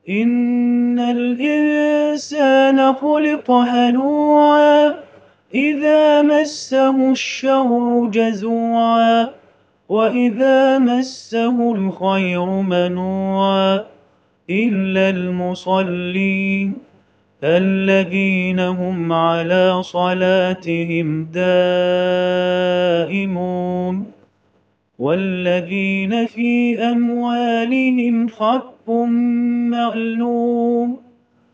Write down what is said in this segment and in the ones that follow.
إن الإنسان خلق هلوعا إذا مسه الشر جزوعا وإذا مسه الخير منوعا إلا المصلين الذين هم على صلاتهم دائمون والذين في أموالهم حق معلوم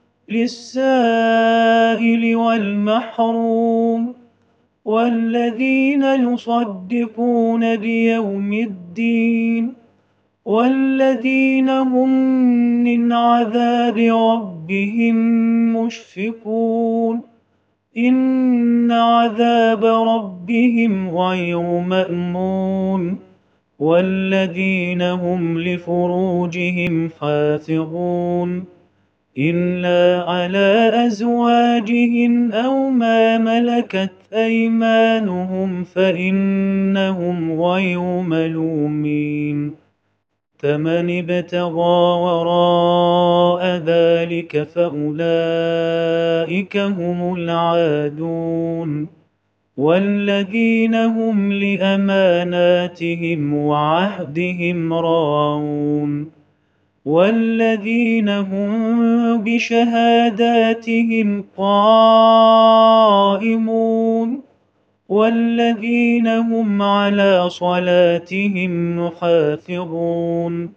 للسائل والمحروم والذين يصدقون بيوم الدين والذين هم من عذاب ربهم مشفقون إن عذاب ربهم غير مأمون والذين هم لفروجهم حافظون إلا على أزواجهم أو ما ملكت أيمانهم فإنهم غير ملومين فمن ابتغى وراء ذلك فأولئك هم العادون والذين هم لأماناتهم وعهدهم راعون والذين هم بشهاداتهم قائمون والذين هم على صلاتهم محافظون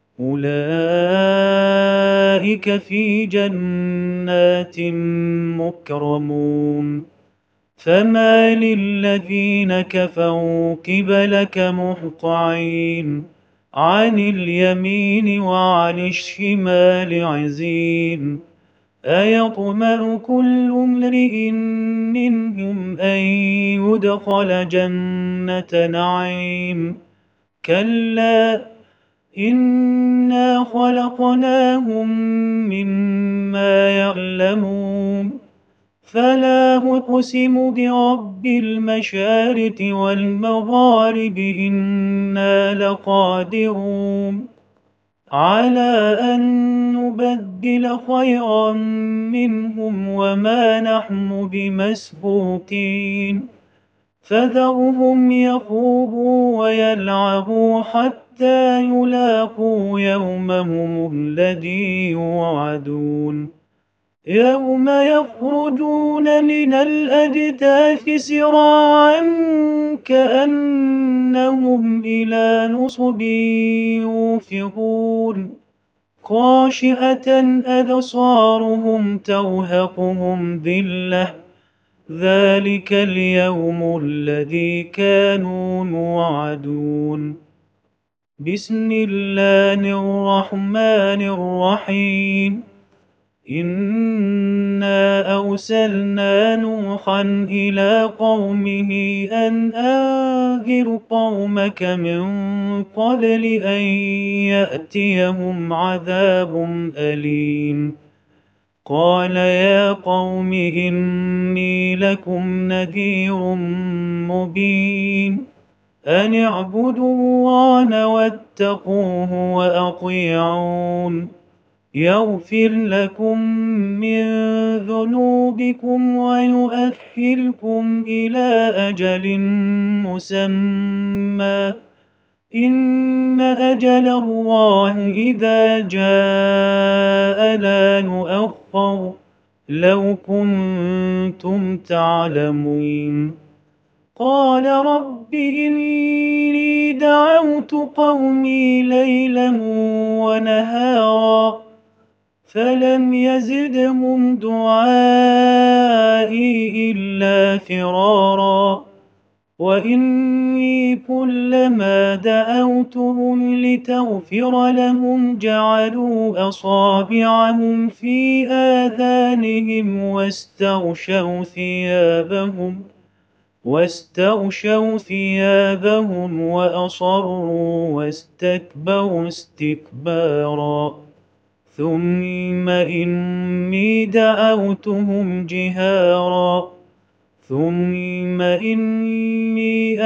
أولئك في جنات مكرمون فما للذين كفروا قبلك مهطعين عن اليمين وعن الشمال عزين أيطمع كل امرئ منهم أن يدخل جنة نعيم كلا إنا خلقناهم مما يعلمون فلا أقسم برب المشارق والمغارب إنا لقادرون على أن نبدل خيرا منهم وما نحن بمسبوقين فذرهم يخوضوا ويلعبوا حتى يلاقوا يومهم الذي يوعدون يوم يخرجون من الأجداث سراعا كأنهم إلى نصب يوفضون خاشعة أبصارهم ترهقهم ذلة ذلك اليوم الذي كانوا يوعدون بسم الله الرحمن الرحيم إنا أرسلنا نوحا إلى قومه أن أنذر قومك من قبل أن يأتيهم عذاب أليم قال يا قوم إني لكم نذير مبين أن اعبدوا الله واتقوه وأطيعون يغفر لكم من ذنوبكم ويؤخركم إلى أجل مسمى إن أجل الله إذا جاء لا يؤخر لو كنتم تعلمون قال رب إني دعوت قومي ليلا ونهارا فلم يزدهم دعائي إلا فرارا وإني كلما دعوتهم لتغفر لهم جعلوا أصابعهم في آذانهم واستغشوا ثيابهم وأصروا واستكبروا استكبارا ثم إني دعوتهم جهارا ثم إني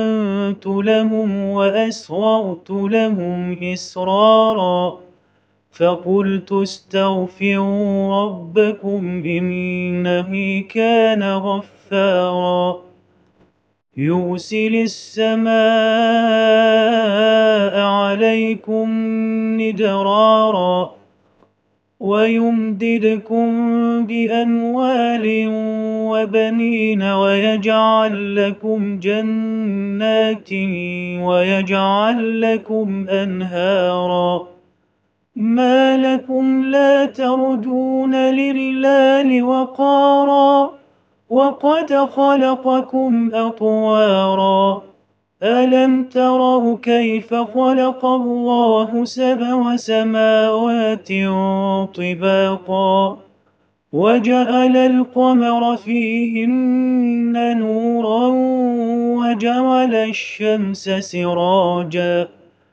أعلنت لهم وأسررت لهم إسرارا فقلت استغفروا ربكم إنه كان غفارا يرسل السماء عليكم مدرارا ويمددكم بأموال وبنين ويجعل لكم جنات ويجعل لكم أنهارا ما لكم لا ترجون لله وقارا وقد خلقكم أطوارا ألم تروا كيف خلق الله 7 سماوات طباقا وجعل القمر فيهن نورا وجعل الشمس سراجا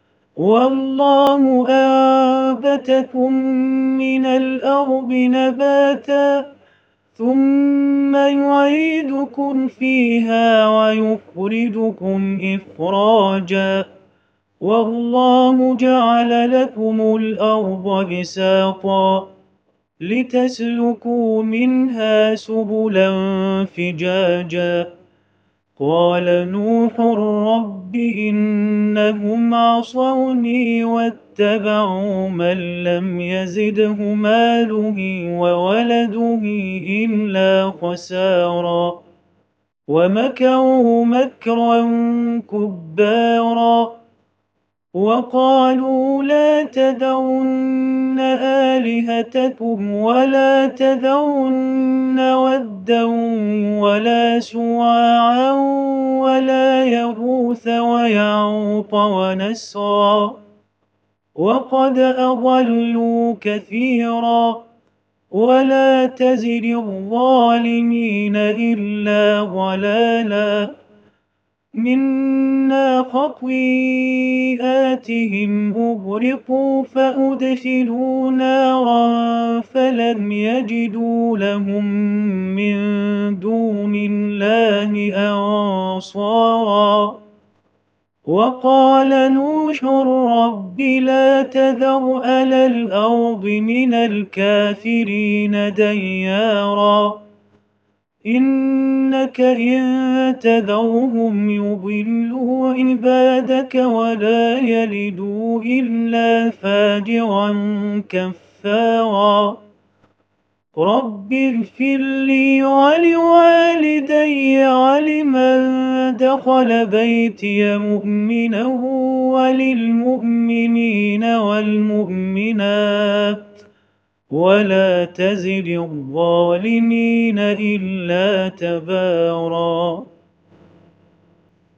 والله أنبتكم من الأرض نباتا ثم يعيدكم فيها ويخرجكم إخراجا والله جعل لكم الأرض بساطا لتسلكوا منها سبلا فجاجا قال نوح رب إنهم عصوني واتبعوا من لم يزده ماله وولده إلا خسارا ومكروا مكرا كبارا وقالوا لا تذرن آلهتكم ولا تذرن ودا ولا سواعا ولا يغوث ويعوق ونسرا وقد أضلوا كثيرا ولا تزد الظالمين إلا ضلالا منا خطيئاتهم أغرقوا فأدخلوا نارا فلم يجدوا لهم من دون الله أنصارا وقال نوح رب لا تذر على الأرض من الكافرين ديارا إنك إن تذرهم يضلوا عبادك ولا يلدوا إلا فاجرا كفارا رب اغفر لي ولوالدي ولمن دخل بيتي مؤمنا وللمؤمنين والمؤمنات ولا تزد الظالمين إلا تبارا